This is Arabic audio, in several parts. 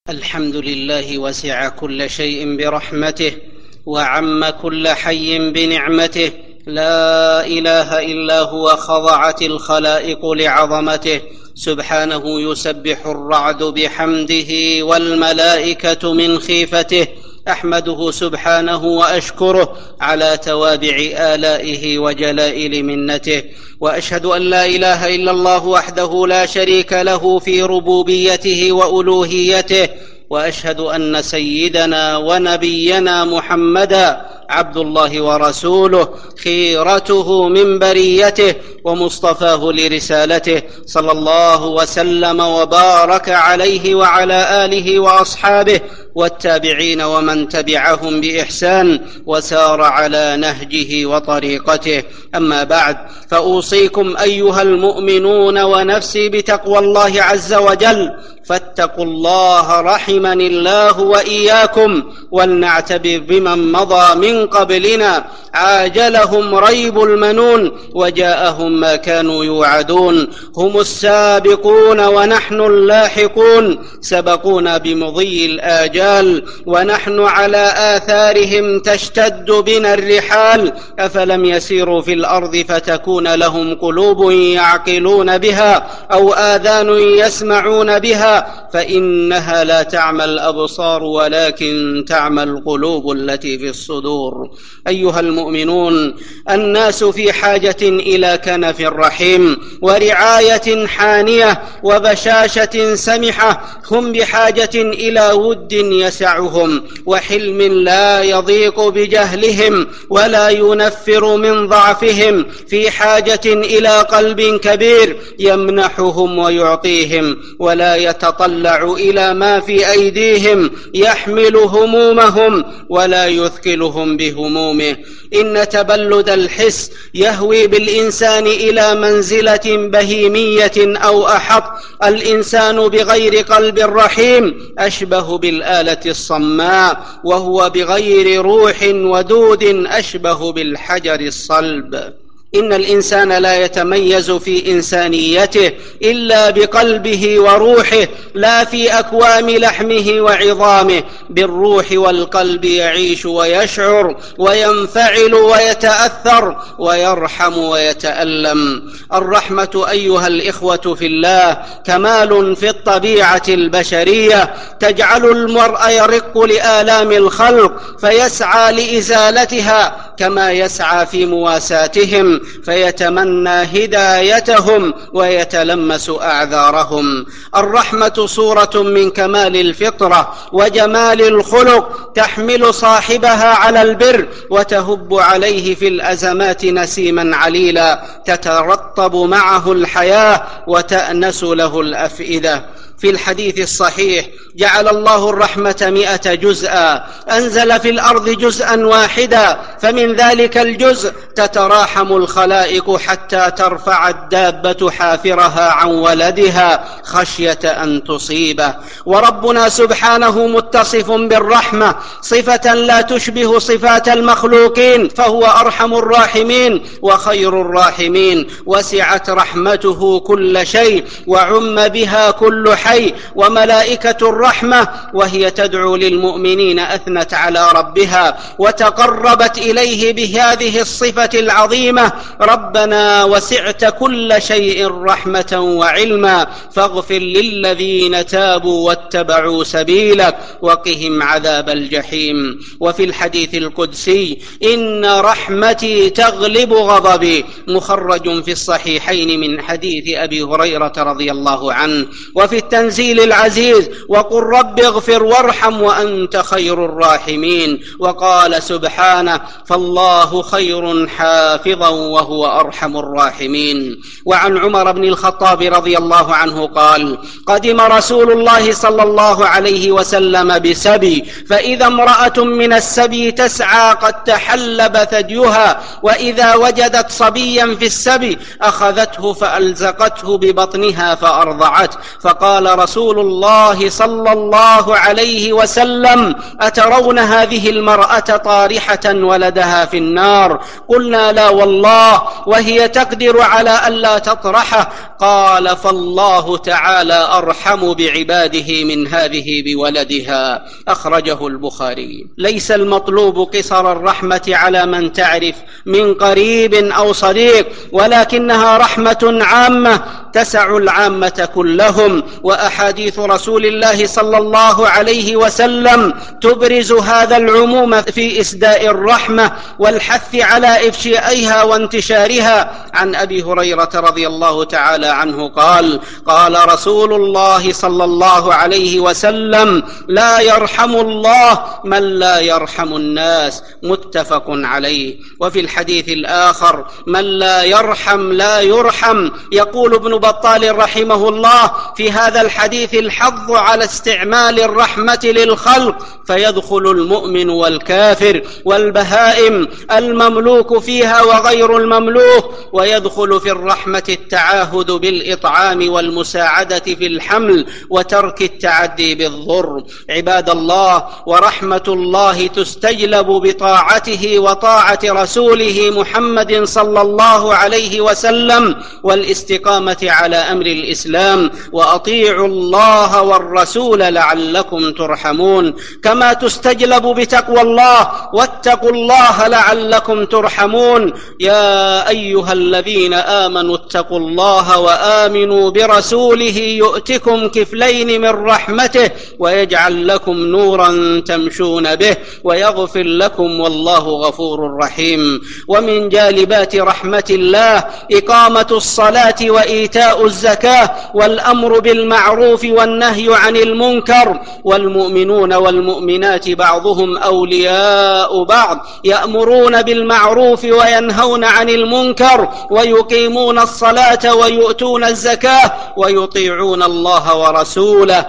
الحمد لله وسع كل شيء برحمته وعم كل حي بنعمته، لا إله إلا هو، خضعت الخلائق لعظمته، سبحانه يسبح الرعد بحمده والملائكة من خيفته. أحمده سبحانه وأشكره على توابع آلائه وجلائل منته، وأشهد أن لا إله إلا الله وحده لا شريك له في ربوبيته وألوهيته، وأشهد أن سيدنا ونبينا محمدا عبد الله ورسوله، خيرته من بريته ومصطفاه لرسالته، صلى الله وسلم وبارك عليه وعلى آله وأصحابه والتابعين ومن تبعهم بإحسان وسار على نهجه وطريقته. أما بعد، فأوصيكم أيها المؤمنون ونفسي بتقوى الله عز وجل، فاتقوا الله رحمني الله وإياكم، ولنعتبر بمن مضى من قبلنا، عاجلهم ريب المنون وجاءهم ما كانوا يوعدون، هم السابقون ونحن اللاحقون، سبقونا بمضي الآجال ونحن على آثارهم تشتد بنا الرحال. أفلم يسيروا في الأرض فتكون لهم قلوب يعقلون بها أو آذان يسمعون بها، فإنها لا تعمى الأبصار ولكن تعمى القلوب التي في الصدور. أيها المؤمنون، الناس في حاجة إلى كنف رحيم ورعاية حانية وبشاشة سمحة، هم بحاجة إلى ود يسعهم وحلم لا يضيق بجهلهم ولا ينفر من ضعفهم، في حاجة إلى قلب كبير يمنحهم ويعطيهم ولا يتطلع إلى ما في أيديهم، يحمل همومهم ولا يثقلهم بهمومه. إن تبلد الحس يهوي بالإنسان إلى منزلة بهيمية أو أحط. الإنسان بغير قلب رحيم أشبه بالآلة الصماء، وهو بغير روح ودود أشبه بالحجر الصلب. إن الإنسان لا يتميز في إنسانيته إلا بقلبه وروحه، لا في أكوام لحمه وعظامه. بالروح والقلب يعيش ويشعر وينفعل ويتأثر ويرحم ويتألم. الرحمة أيها الإخوة في الله كمال في الطبيعة البشرية، تجعل المرء يرق لآلام الخلق فيسعى لإزالتها كما يسعى في مواساتهم، فيتمنى هدايتهم ويتلمس أعذارهم. الرحمة صورة من كمال الفطرة وجمال الخلق، تحمل صاحبها على البر وتهب عليه في الأزمات نسيما عليلا، تترطب معه الحياة وتأنس له الأفئدة. في الحديث الصحيح: جعل الله الرحمة 100 جزءا، أنزل في الأرض جزءا واحدا، فمن ذلك الجزء تتراحم الخلائق حتى ترفع الدابة حافرها عن ولدها خشية أن تصيبه. وربنا سبحانه متصف بالرحمة صفة لا تشبه صفات المخلوقين، فهو أرحم الراحمين وخير الراحمين، وسعت رحمته كل شيء وعم بها كل حي. وملائكة الرحمة وهي تدعو للمؤمنين أثنت على ربها وتقربت إليه بهذه الصفة العظيمة: ربنا وسعت كل شيء رحمة وعلما، فاغفر للذين تابوا واتبعوا سبيلك وقهم عذاب الجحيم. وفي الحديث القدسي: إن رحمتي تغلب غضبي، مخرج في الصحيحين من حديث أبي هريرة رضي الله عنه. وفي التنزيل العزيز: وقل رب اغفر وارحم وأنت خير الراحمين. وقال سبحانه: فالله خير حافظا وهو أرحم الراحمين. وعن عمر بن الخطاب رضي الله عنه قال: قدم رسول الله صلى الله عليه وسلم بسبي، فإذا امرأة من السبي تسعى قد تحلب ثديها، وإذا وجدت صبيا في السبي أخذته فألزقته ببطنها فأرضعته، فقال قال رسول الله صلى الله عليه وسلم: أترون هذه المرأة طارحة ولدها في النار؟ قلنا: لا والله، وهي تقدر على ألا تطرحه. قال: فالله تعالى أرحم بعباده من هذه بولدها. أخرجه البخاري. ليس المطلوب قصر الرحمة على من تعرف من قريب أو صديق، ولكنها رحمة عامة تسع العامة كلهم. وأحاديث رسول الله صلى الله عليه وسلم تبرز هذا العموم في إسداء الرحمة والحث على إفشائها وانتشارها. عن أبي هريرة رضي الله تعالى عنه قال: قال رسول الله صلى الله عليه وسلم: لا يرحم الله من لا يرحم الناس. متفق عليه. وفي الحديث الآخر: من لا يرحم لا يرحم. يقول ابن بطال رحمه الله في هذا الحديث الحظ على استعمال الرحمة للخلق، فيدخل المؤمن والكافر والبهائم المملوك فيها وغير المملوك، ويدخل في الرحمة التعاهد بالإطعام والمساعدة في الحمل وترك التعدي بالضر. عباد الله، ورحمة الله تستجلب بطاعته وطاعة رسوله محمد صلى الله عليه وسلم والاستقامة على أمر الإسلام. وأطيعوا الله والرسول لعلكم ترحمون، كما تستجلب بتقوى الله: واتقوا الله لعلكم ترحمون. يا أيها الذين آمنوا اتقوا الله وآمنوا برسوله يؤتكم كفلين من رحمته ويجعل لكم نورا تمشون به ويغفر لكم والله غفور رحيم. ومن جالبات رحمة الله إقامة الصلاة وإيتاء الزكاة والأمر بالمعروف والنهي عن المنكر. والمؤمنون والمؤمنات بعضهم أولياء بعض، يأمرون بالمعروف وينهون عن المنكر ويقيمون الصلاة ويؤتون الزكاة ويطيعون الله ورسوله.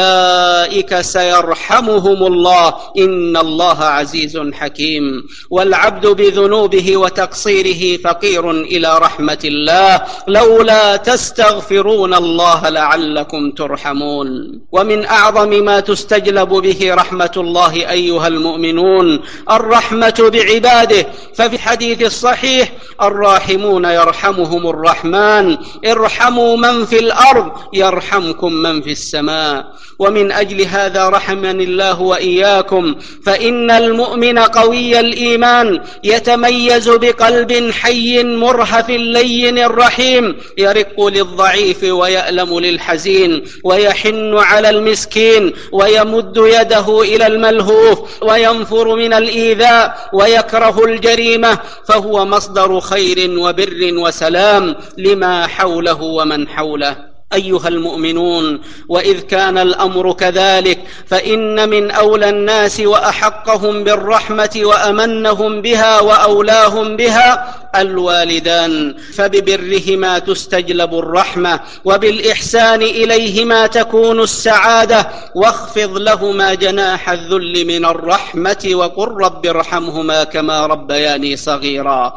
أولئك سيرحمهم الله، إن الله عزيز حكيم. والعبد بذنوبه وتقصيره فقير إلى رحمة الله، لولا تستغفرون الله لعلكم ترحمون. ومن أعظم ما تستجلب به رحمة الله أيها المؤمنون الرحمة بعباده. ففي الحديث الصحيح: الراحمون يرحمهم الرحمن، ارحموا من في الأرض يرحمكم من في السماء. ومن أجل هذا رحمني الله وإياكم، فإن المؤمن قوي الإيمان يتميز بقلب حي مرهف لين الرحيم، يرق للضعيف ويألم للحزين ويحن على المسكين ويمد يده إلى الملهوف وينفر من الإيذاء ويكره الجريمة، فهو مصدر خير وبر وسلام لما حوله ومن حوله. أيها المؤمنون، وإذ كان الأمر كذلك فإن من أولى الناس وأحقهم بالرحمة وأمنهم بها وأولاهم بها الوالدان، فببرهما تستجلب الرحمة وبالإحسان إليهما تكون السعادة. واخفض لهما جناح الذل من الرحمة وقل رب ارحمهما كما ربياني صغيرا.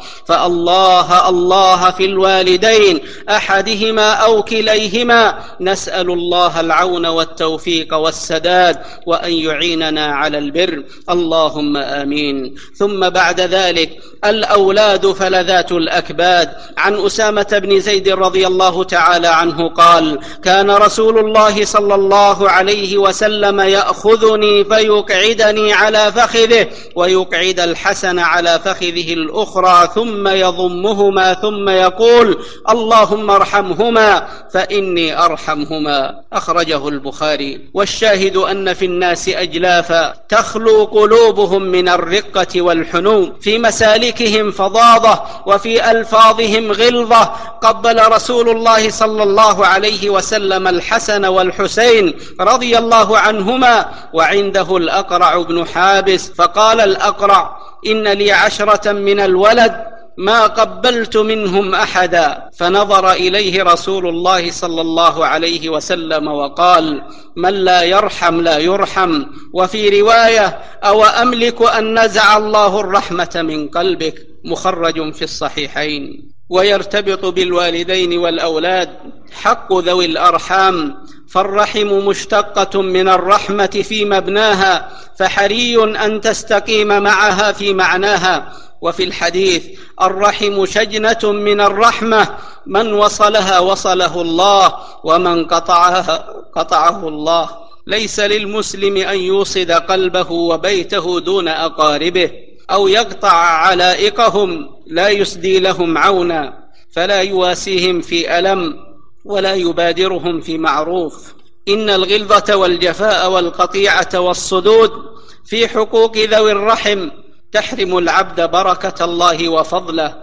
فالله الله في الوالدين أحدهما أو كليهما. نسأل الله العون والتوفيق والسداد وأن يعيننا على البر، اللهم آمين. ثم بعد ذلك الأولاد فلذات الأكباد. عن أسامة بن زيد رضي الله تعالى عنه قال: كان رسول الله صلى الله عليه وسلم يأخذني فيقعدني على فخذه ويقعد الحسن على فخذه الأخرى ثم يضمهما ثم يقول: اللهم ارحمهما فإني أرحمهما. أخرجه البخاري. والشاهد أن في الناس أجلافا تخلو قلوبهم من الرقة والحنو، في مسالكهم فظاظة وفي ألفاظهم غلظة. قبل رسول الله صلى الله عليه وسلم الحسن والحسين رضي الله عنهما وعنده الأقرع بن حابس، فقال الأقرع: إن لي 10 من الولد ما قبلت منهم أحدا. فنظر إليه رسول الله صلى الله عليه وسلم وقال: من لا يرحم لا يرحم. وفي رواية: أو أملك أن نزع الله الرحمة من قلبك. مخرج في الصحيحين. ويرتبط بالوالدين والأولاد حق ذوي الأرحام. فالرحم مشتقة من الرحمة في مبناها، فحري أن تستقيم معها في معناها. وفي الحديث: الرحم شجنة من الرحمة، من وصلها وصله الله، ومن قطعها قطعه الله. ليس للمسلم أن يوصد قلبه وبيته دون أقاربه، أو يقطع علائقهم لا يسدي لهم عونا، فلا يواسيهم في ألم ولا يبادرهم في معروف. إن الغلظة والجفاء والقطيعة والصدود في حقوق ذوي الرحم تحرم العبد بركة الله وفضله،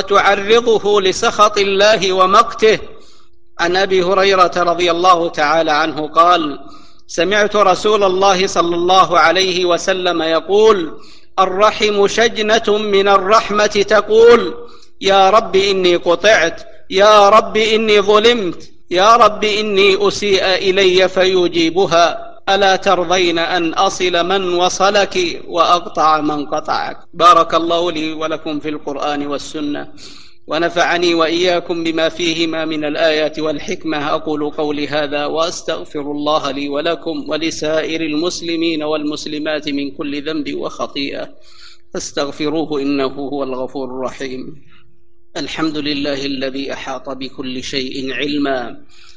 وتعرضه لسخط الله ومقته. عن أبي هريرة رضي الله تعالى عنه قال: سمعت رسول الله صلى الله عليه وسلم يقول: الرحم شجنة من الرحمة تقول: يا رب إني قطعت، يا رب إني ظلمت، يا رب إني أسيء إلي، فيجيبها: ألا ترضين أن أصل من وصلك وأقطع من قطعك. بارك الله لي ولكم في القرآن والسنة، ونفعني وإياكم بما فيهما من الآيات والحكمة. أقول قولي هذا وأستغفر الله لي ولكم ولسائر المسلمين والمسلمات من كل ذنب وخطيئة، فاستغفروه إنه هو الغفور الرحيم. الحمد لله الذي أحاط بكل شيء علما،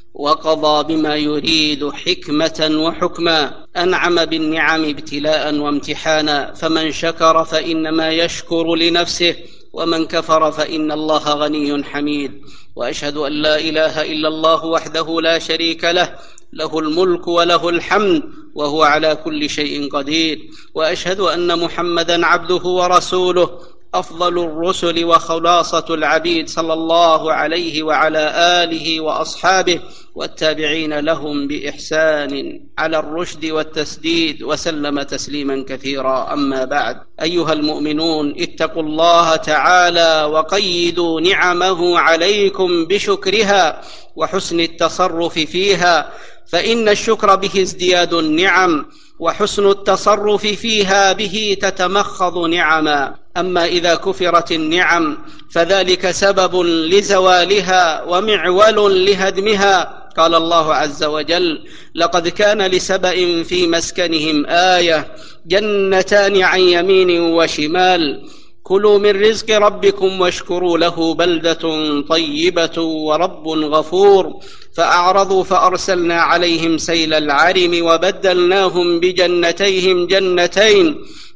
وقضى بما يريد حكمة وحكما، أنعم بالنعم ابتلاء وامتحانا، فمن شكر فإنما يشكر لنفسه، ومن كفر فإن الله غني حميد. وأشهد أن لا إله إلا الله وحده لا شريك له، له الملك وله الحمد وهو على كل شيء قدير. وأشهد أن محمدًا عبده ورسوله، أفضل الرسل وخلاصة العبيد، صلى الله عليه وعلى آله وأصحابه والتابعين لهم بإحسان على الرشد والتسديد، وسلم تسليما كثيرا. أما بعد، أيها المؤمنون، اتقوا الله تعالى وقيدوا نعمه عليكم بشكرها وحسن التصرف فيها، فإن الشكر به ازدياد النعم، وحسن التصرف فيها به تتمخض نعما. أما إذا كفرت النعم فذلك سبب لزوالها ومعول لهدمها. قال الله عز وجل: لقد كان لسبأ في مسكنهم آية، جنتان عن يمين وشمال، كلوا من رزق ربكم واشكروا له، بلدة طيبة ورب غفور. فأعرضوا فأرسلنا عليهم سيل العرم، وبدلناهم بجنتيهم جنتين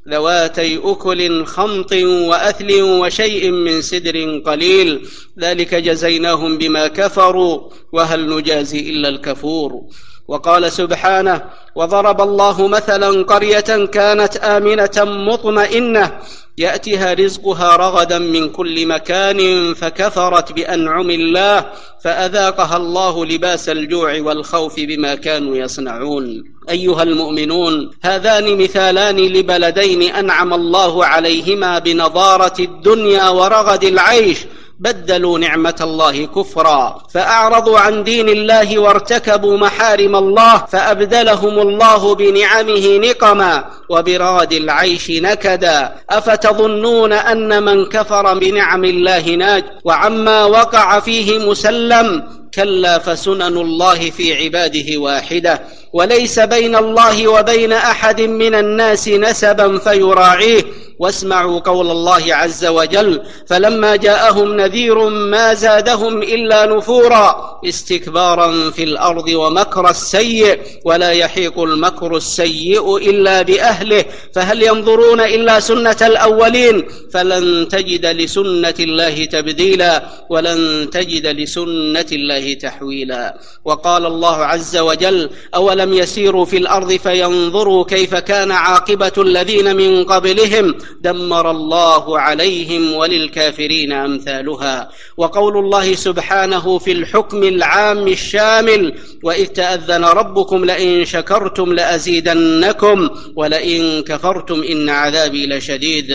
ذواتي أكل خمط وأثل وشيء من سدر قليل، ذلك جزيناهم بما كفروا، وهل نجازي إلا الكفور. وقال سبحانه: وضرب الله مثلا قرية كانت آمنة مطمئنة يأتيها رزقها رغدا من كل مكان، فكفرت بأنعم الله فأذاقها الله لباس الجوع والخوف بما كانوا يصنعون. أيها المؤمنون، هذان مثالان لبلدين أنعم الله عليهما بنضارة الدنيا ورغد العيش، بدلوا نعمة الله كفرا، فأعرضوا عن دين الله وارتكبوا محارم الله، فأبدلهم الله بنعمه نقما وبرغد العيش نكدا. أفتظنون أن من كفر بنعم الله ناج وعما وقع فيه مسلم؟ كلا، فسنن الله في عباده واحدة، وليس بين الله وبين أحد من الناس نسبا فيراعيه. واسمعوا قول الله عز وجل: فلما جاءهم نذير ما زادهم إلا نفورا، استكبارا في الأرض ومكر السيء، ولا يحيق المكر السيء إلا بأهله، فهل ينظرون إلا سنة الأولين، فلن تجد لسنة الله تبديلا، ولن تجد لسنة الله تحويلا. وقال الله عز وجل: أولم يسيروا في الأرض فينظروا كيف كان عاقبة الذين من قبلهم، دمر الله عليهم وللكافرين أمثالها. وقول الله سبحانه في الحكم العام الشامل: وإذ تأذن ربكم لئن شكرتم لأزيدنكم ولئن كفرتم إن عذابي لشديد.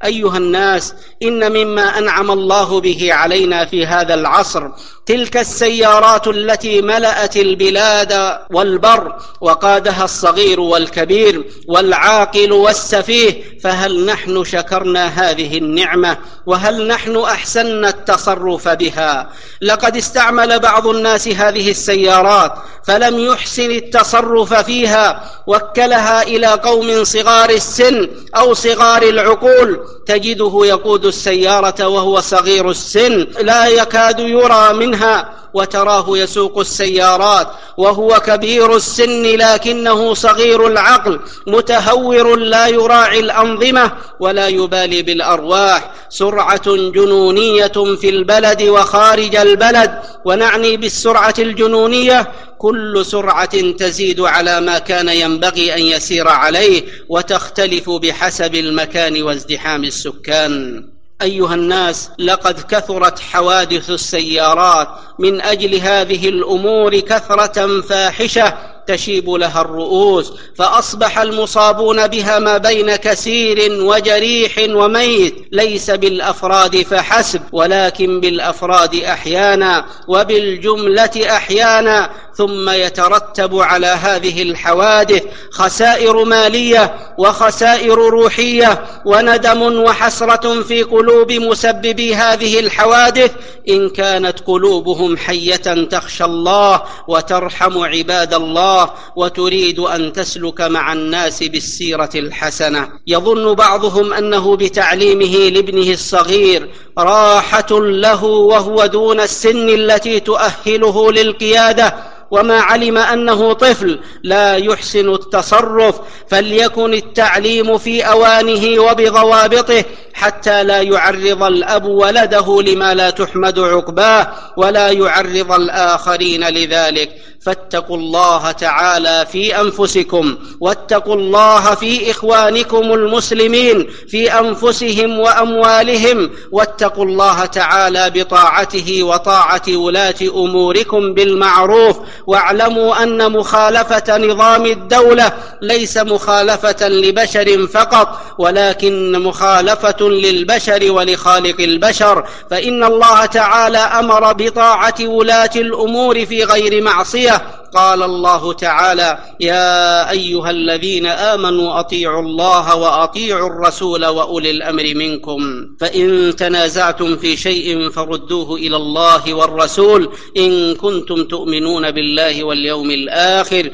أيها الناس، إن مما أنعم الله به علينا في هذا العصر تلك السيارات التي ملأت البلاد والبر وقادها الصغير والكبير والعاقل والسفيه، فهل نحن شكرنا هذه النعمة؟ وهل نحن أحسننا التصرف بها؟ لقد استعمل بعض الناس هذه السيارات فلم يحسن التصرف فيها، وكلها إلى قوم صغار السن أو صغار العقول، تجده يقود السيارة وهو صغير السن لا يكاد يرى منها، وتراه يسوق السيارات وهو كبير السن لكنه صغير العقل متهور لا يراعي الأنظمة ولا يبالي بالأرواح. سرعة جنونية في البلد وخارج البلد، ونعني بالسرعة الجنونية كل سرعة تزيد على ما كان ينبغي أن يسير عليه، وتختلف بحسب المكان وازدحام السكان. أيها الناس، لقد كثرت حوادث السيارات من أجل هذه الأمور كثرة فاحشة تشيب لها الرؤوس، فأصبح المصابون بها ما بين كسير وجريح وميت، ليس بالأفراد فحسب ولكن بالأفراد أحيانا وبالجملة أحيانا، ثم يترتب على هذه الحوادث خسائر مالية وخسائر روحية وندم وحسرة في قلوب مسببي هذه الحوادث، إن كانت قلوبهم حية تخشى الله وترحم عباد الله وتريد أن تسلك مع الناس بالسيرة الحسنة. يظن بعضهم أنه بتعليمه لابنه الصغير راحة له وهو دون السن التي تؤهله للقيادة، وما علم أنه طفل لا يحسن التصرف، فليكن التعليم في أوانه وبضوابطه حتى لا يعرض الأب ولده لما لا تحمد عقباه ولا يعرض الآخرين لذلك. فاتقوا الله تعالى في أنفسكم، واتقوا الله في إخوانكم المسلمين في أنفسهم وأموالهم، واتقوا الله تعالى بطاعته وطاعة ولاة أموركم بالمعروف، واعلموا أن مخالفة نظام الدولة ليس مخالفة لبشر فقط، ولكن مخالفة للبشر ولخالق البشر، فإن الله تعالى أمر بطاعة ولاة الأمور في غير معصية. قال الله تعالى: يا أيها الذين آمنوا أطيعوا الله وأطيعوا الرسول وأولي الأمر منكم، فإن تنازعتم في شيء فردوه إلى الله والرسول إن كنتم تؤمنون بالله واليوم الآخر،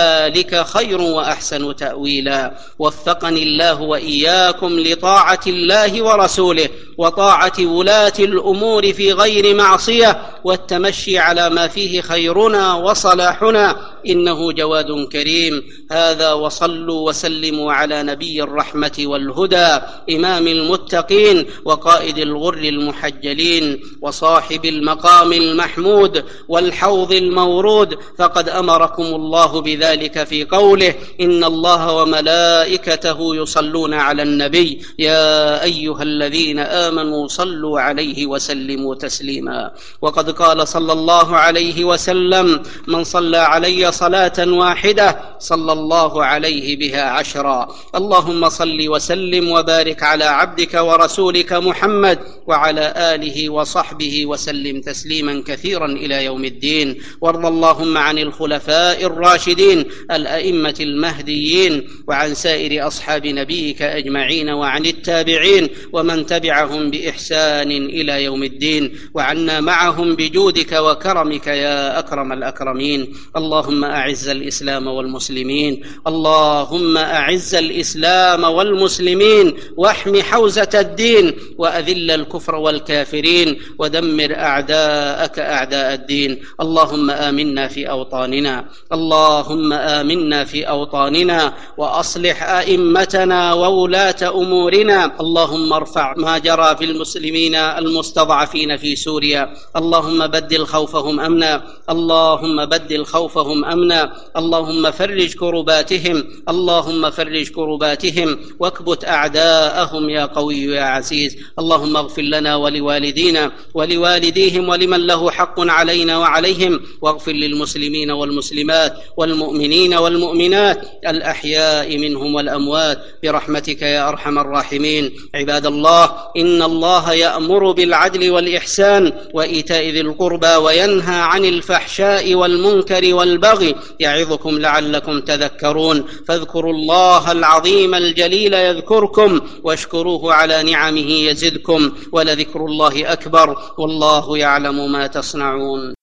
ذلك خير وأحسن تأويلا. وفقني الله وإياكم لطاعة الله ورسوله وطاعة ولاة الأمور في غير معصية، والتمشي على ما فيه خيرنا وصلاحنا، إنه جواد كريم. هذا، وصلوا وسلموا على نبي الرحمة والهدى إمام المتقين وقائد الغر المحجلين وصاحب المقام المحمود والحوض المورود، فقد أمركم الله بذلك في قوله: إن الله وملائكته يصلون على النبي يا أيها الذين آمنوا صلوا عليه وسلموا تسليما. وقد قال صلى الله عليه وسلم: من صلى علي صلاة واحدة صلى الله عليه بها 10. اللهم صل وسلم وبارك على عبدك ورسولك محمد وعلى آله وصحبه وسلم تسليما كثيرا إلى يوم الدين. وارض اللهم عن الخلفاء الراشدين الأئمة المهديين وعن سائر أصحاب نبيك أجمعين، وعن التابعين ومن تبعهم بإحسان إلى يوم الدين، وعنا معهم بجودك وكرمك يا أكرم الأكرمين. اللهم أعز الإسلام والمسلمين، اللهم أعز الإسلام والمسلمين، واحم حوزة الدين، وأذل الكفر والكافرين، ودمر أعداءك أعداء الدين. اللهم آمنا في أوطاننا، اللهم آمنا في أوطاننا، وأصلح أئمتنا وولاة أمورنا. اللهم ارفع ما جرى في المسلمين المستضعفين في سوريا، اللهم بدل خوفهم أمنا، اللهم بدل خوفهم وأمنا. اللهم فرج كرباتهم، اللهم فرج كرباتهم واكبت أعداءهم يا قوي يا عزيز. اللهم اغفر لنا ولوالدينا ولوالديهم ولمن له حق علينا وعليهم، واغفر للمسلمين والمسلمات والمؤمنين والمؤمنات الأحياء منهم والأموات برحمتك يا أرحم الراحمين. عباد الله، إن الله يأمر بالعدل والإحسان وإيتاء ذي القربى وينهى عن الفحشاء والمنكر والبغي يعظكم لعلكم تذكرون. فاذكروا الله العظيم الجليل يذكركم واشكروه على نعمه يزدكم، ولذكر الله أكبر، والله يعلم ما تصنعون.